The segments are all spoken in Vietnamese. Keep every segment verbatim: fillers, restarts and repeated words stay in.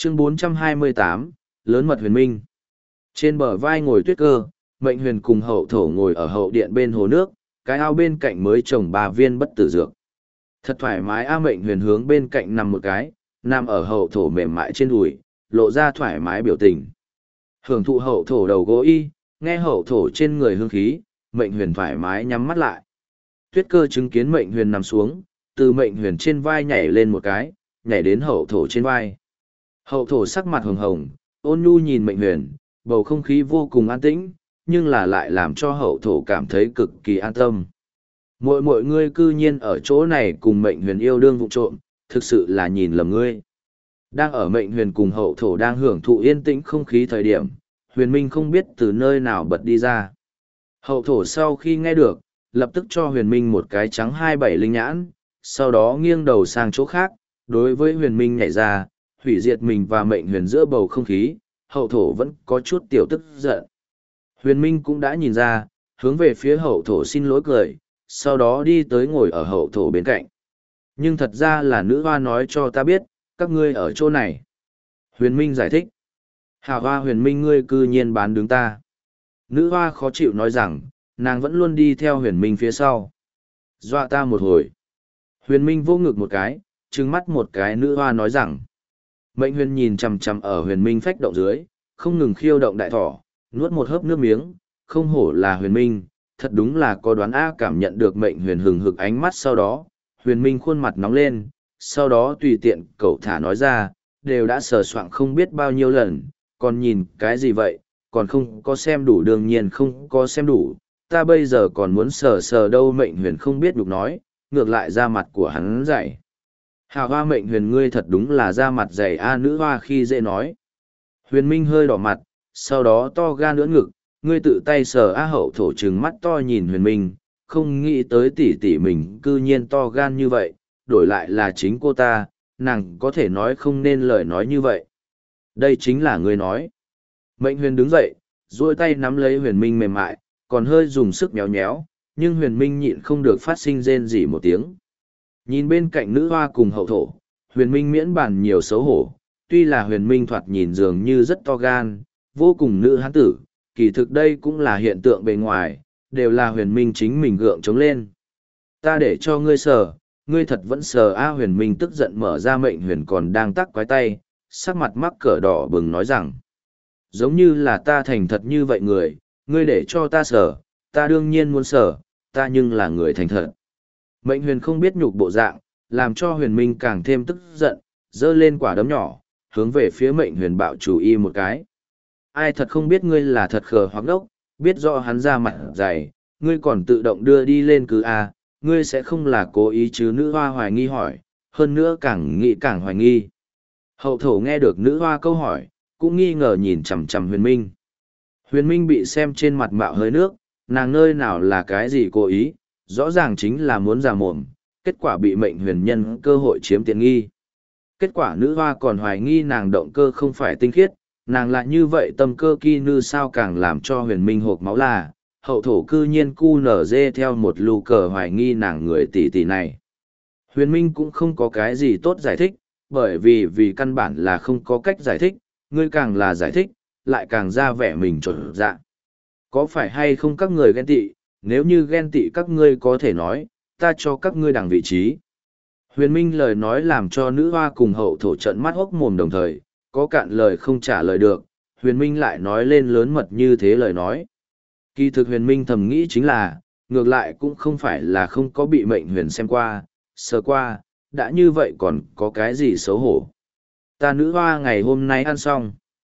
Chương bốn trăm hai mươi tám, Lớn mật huyền minh. Trên bờ vai ngồi Tuyết Cơ, Mệnh Huyền cùng hậu thổ ngồi ở hậu điện bên hồ nước, cái ao bên cạnh mới trồng ba viên bất tử dược. Thật thoải mái a. Mệnh Huyền hướng bên cạnh nằm một cái, nằm ở hậu thổ mềm mại trên đùi, lộ ra thoải mái biểu tình. Hưởng thụ hậu thổ đầu gối y, nghe hậu thổ trên người hương khí, Mệnh Huyền thoải mái nhắm mắt lại. Tuyết Cơ chứng kiến Mệnh Huyền nằm xuống, từ Mệnh Huyền trên vai nhảy lên một cái, nhảy đến hậu thổ trên vai. Hậu thổ sắc mặt hồng hồng, ôn nhu nhìn Mệnh Huyền, bầu không khí vô cùng an tĩnh, nhưng là lại làm cho hậu thổ cảm thấy cực kỳ an tâm. Mỗi mỗi ngươi cư nhiên ở chỗ này cùng Mệnh Huyền yêu đương vụ trộm, thực sự là nhìn lầm ngươi. Đang ở Mệnh Huyền cùng hậu thổ đang hưởng thụ yên tĩnh không khí thời điểm, Huyền Minh không biết từ nơi nào bật đi ra. Hậu thổ sau khi nghe được, lập tức cho Huyền Minh một cái trắng hai bảy linh nhãn, sau đó nghiêng đầu sang chỗ khác, đối với Huyền Minh nhảy ra, hủy diệt mình và Mệnh Huyền giữa bầu không khí, hậu thổ vẫn có chút tiểu tức giận. Huyền Minh cũng đã nhìn ra, hướng về phía hậu thổ xin lỗi cười, sau đó đi tới ngồi ở hậu thổ bên cạnh. Nhưng thật ra là nữ hoa nói cho ta biết, các ngươi ở chỗ này. Huyền Minh giải thích. Hảo hoa Huyền Minh ngươi cư nhiên bán đứng ta. Nữ hoa khó chịu nói rằng, nàng vẫn luôn đi theo Huyền Minh phía sau. Dọa ta một hồi. Huyền Minh vô ngực một cái, trừng mắt một cái nữ hoa nói rằng. Mệnh Huyền nhìn chằm chằm ở Huyền Minh phách động dưới, không ngừng khiêu động đại thỏ, nuốt một hớp nước miếng, không hổ là Huyền Minh, thật đúng là có đoán A. Cảm nhận được Mệnh Huyền hừng hực ánh mắt sau đó, Huyền Minh khuôn mặt nóng lên, sau đó tùy tiện cậu thả nói ra, đều đã sờ soạng không biết bao nhiêu lần, còn nhìn cái gì vậy, còn không có xem đủ, đương nhiên không có xem đủ, ta bây giờ còn muốn sờ sờ đâu. Mệnh Huyền không biết đục nói, ngược lại ra mặt của hắn dạy. Hào hoa Mệnh Huyền ngươi thật đúng là ra mặt dày A. Nữ hoa khi dễ nói. Huyền Minh hơi đỏ mặt, sau đó to gan lưỡn ngực, ngươi tự tay sờ A. Hậu thổ trừng mắt to nhìn Huyền Minh, không nghĩ tới tỷ tỷ mình cư nhiên to gan như vậy, đổi lại là chính cô ta, nàng có thể nói không nên lời nói như vậy. Đây chính là ngươi nói. Mệnh Huyền đứng dậy, duỗi tay nắm lấy Huyền Minh mềm mại, còn hơi dùng sức nhéo nhéo, nhưng Huyền Minh nhịn không được phát sinh rên rỉ một tiếng. Nhìn bên cạnh nữ hoa cùng hậu thổ, Huyền Minh miễn bàn nhiều xấu hổ, tuy là Huyền Minh thoạt nhìn dường như rất to gan, vô cùng nữ hán tử, kỳ thực đây cũng là hiện tượng bề ngoài, đều là Huyền Minh chính mình gượng chống lên. Ta để cho ngươi sờ, ngươi thật vẫn sờ A. Huyền Minh tức giận mở ra Mệnh Huyền còn đang tắc quái tay, sắc mặt mắc cỡ đỏ bừng nói rằng, giống như là ta thành thật như vậy người, ngươi để cho ta sờ, ta đương nhiên muốn sờ, ta nhưng là người thành thật. Mệnh Huyền không biết nhục bộ dạng, làm cho Huyền Minh càng thêm tức giận, giơ lên quả đấm nhỏ, hướng về phía Mệnh Huyền bạo chủ y một cái. Ai thật không biết ngươi là thật khờ hoặc đốc, biết rõ hắn ra mặt dày, ngươi còn tự động đưa đi lên cứ A, ngươi sẽ không là cố ý chứ. Nữ hoa hoài nghi hỏi, hơn nữa càng nghĩ càng hoài nghi. Hậu thổ nghe được nữ hoa câu hỏi, cũng nghi ngờ nhìn chằm chằm Huyền Minh. Huyền Minh bị xem trên mặt mạo hơi nước, nàng nơi nào là cái gì cố ý, rõ ràng chính là muốn giả mồm, kết quả bị Mệnh Huyền nhân cơ hội chiếm tiện nghi. Kết quả nữ hoa còn hoài nghi nàng động cơ không phải tinh khiết, nàng lại như vậy tâm cơ kỳ nư sao, càng làm cho Huyền Minh hộp máu là, hậu thổ cư nhiên cu nở dê theo một lù cờ hoài nghi nàng người tỷ tỷ này. Huyền Minh cũng không có cái gì tốt giải thích, bởi vì vì căn bản là không có cách giải thích, ngươi càng là giải thích, lại càng ra vẻ mình trộn dạ. Có phải hay không các người ghen tị, nếu như ghen tị các ngươi có thể nói, ta cho các ngươi đằng vị trí. Huyền Minh lời nói làm cho nữ hoa cùng hậu thổ trận mắt hốc mồm đồng thời, có cạn lời không trả lời được, Huyền Minh lại nói lên lớn mật như thế lời nói. Kỳ thực Huyền Minh thầm nghĩ chính là, ngược lại cũng không phải là không có bị Mệnh Huyền xem qua, sờ qua, đã như vậy còn có cái gì xấu hổ. Ta nữ hoa ngày hôm nay ăn xong.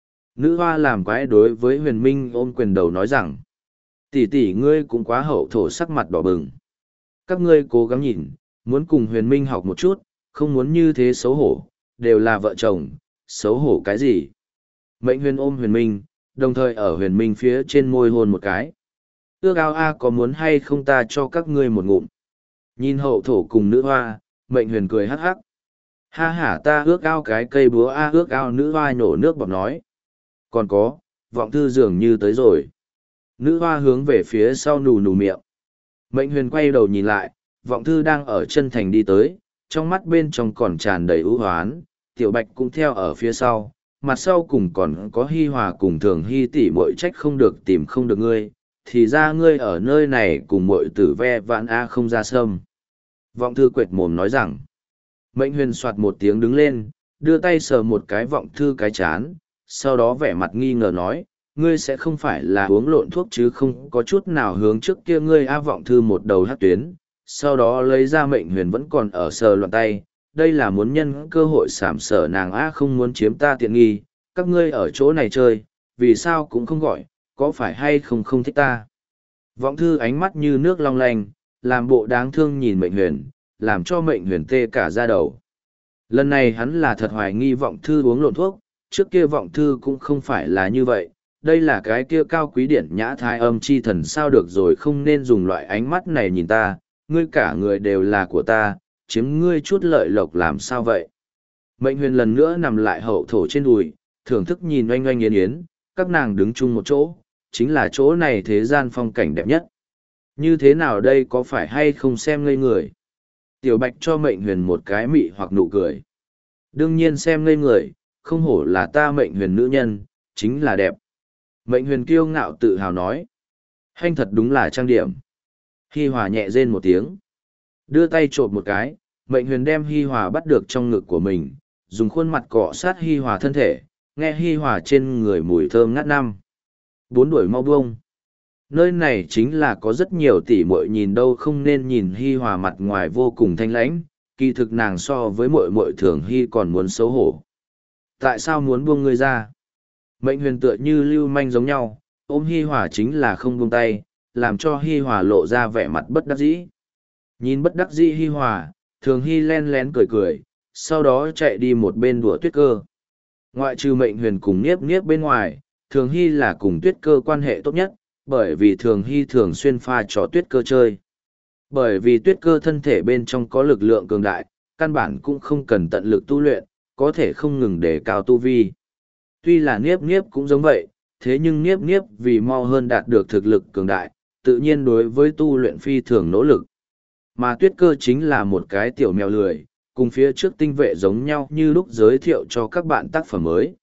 Nữ hoa làm quái đối với Huyền Minh ôm quyền đầu nói rằng, tỷ tỷ ngươi cũng quá. Hậu thổ sắc mặt đỏ bừng. Các ngươi cố gắng nhìn, muốn cùng Huyền Minh học một chút, không muốn như thế xấu hổ, đều là vợ chồng, xấu hổ cái gì. Mệnh Huyền ôm Huyền Minh, đồng thời ở Huyền Minh phía trên môi hôn một cái. Ước ao A, có muốn hay không ta cho các ngươi một ngụm. Nhìn hậu thổ cùng nữ hoa, Mệnh Huyền cười hắc hắc. Ha ha, ta ước ao cái cây búa A. Ước ao. Nữ hoa nhổ nước bọt nói. Còn có, vọng thư dường như tới rồi. Nữ hoa hướng về phía sau nù nù miệng. Mệnh Huyền quay đầu nhìn lại, vọng thư đang ở chân thành đi tới, trong mắt bên trong còn tràn đầy ưu hoán, tiểu bạch cũng theo ở phía sau, mặt sau cùng còn có Hi Hòa cùng Thường Hy tỷ muội trách không được tìm không được ngươi, thì ra ngươi ở nơi này cùng muội tử ve vãn a không ra sâm. Vọng thư quệt mồm nói rằng, Mệnh Huyền soạt một tiếng đứng lên, đưa tay sờ một cái vọng thư cái chán, sau đó vẻ mặt nghi ngờ nói, ngươi sẽ không phải là uống lộn thuốc chứ không có chút nào hướng trước kia ngươi a vọng thư một đầu hát tuyến, sau đó lấy ra Mệnh Huyền vẫn còn ở sờ loạn tay, đây là muốn nhân cơ hội sảm sở nàng a không muốn chiếm ta tiện nghi, các ngươi ở chỗ này chơi, vì sao cũng không gọi, có phải hay không không thích ta. Vọng thư ánh mắt như nước long lanh, làm bộ đáng thương nhìn Mệnh Huyền, làm cho Mệnh Huyền tê cả da đầu. Lần này hắn là thật hoài nghi vọng thư uống lộn thuốc, trước kia vọng thư cũng không phải là như vậy, đây là cái kia cao quý điển nhã thái âm chi thần sao được rồi không nên dùng loại ánh mắt này nhìn ta, ngươi cả người đều là của ta, chiếm ngươi chút lợi lộc làm sao vậy. Mệnh Huyền lần nữa nằm lại hậu thổ trên đùi, thưởng thức nhìn oanh oanh yến yến, các nàng đứng chung một chỗ, chính là chỗ này thế gian phong cảnh đẹp nhất. Như thế nào đây có phải hay không xem ngây người? Tiểu Bạch cho Mệnh Huyền một cái mị hoặc nụ cười. Đương nhiên xem ngây người, không hổ là ta Mệnh Huyền nữ nhân, chính là đẹp. Mệnh Huyền kiêu ngạo tự hào nói. Hanh thật đúng là trang điểm. Hi Hòa nhẹ rên một tiếng. Đưa tay trộm một cái, Mệnh Huyền đem Hi Hòa bắt được trong ngực của mình, dùng khuôn mặt cọ sát Hi Hòa thân thể, nghe Hi Hòa trên người mùi thơm ngát năm. Bốn đuổi mau buông. Nơi này chính là có rất nhiều tỷ muội nhìn đâu không nên nhìn Hi Hòa mặt ngoài vô cùng thanh lãnh, kỳ thực nàng so với muội muội Thường Hy còn muốn xấu hổ. Tại sao muốn buông ngươi ra? Mệnh Huyền tựa như lưu manh giống nhau, ôm Hi Hòa chính là không buông tay, làm cho Hi Hòa lộ ra vẻ mặt bất đắc dĩ. Nhìn bất đắc dĩ Hi Hòa, Thường Hy len lén cười cười, sau đó chạy đi một bên đùa Tuyết Cơ. Ngoại trừ Mệnh Huyền cùng Niếp Niếp bên ngoài, Thường Hy là cùng Tuyết Cơ quan hệ tốt nhất, bởi vì Thường Hy thường xuyên pha trò Tuyết Cơ chơi. Bởi vì Tuyết Cơ thân thể bên trong có lực lượng cường đại, căn bản cũng không cần tận lực tu luyện, có thể không ngừng đề cao tu vi. Tuy là Niếp Niếp cũng giống vậy, thế nhưng Niếp Niếp vì mau hơn đạt được thực lực cường đại, tự nhiên đối với tu luyện phi thường nỗ lực. Mà Tuyết Cơ chính là một cái tiểu mèo lười, cùng phía trước tinh vệ giống nhau như lúc giới thiệu cho các bạn tác phẩm mới.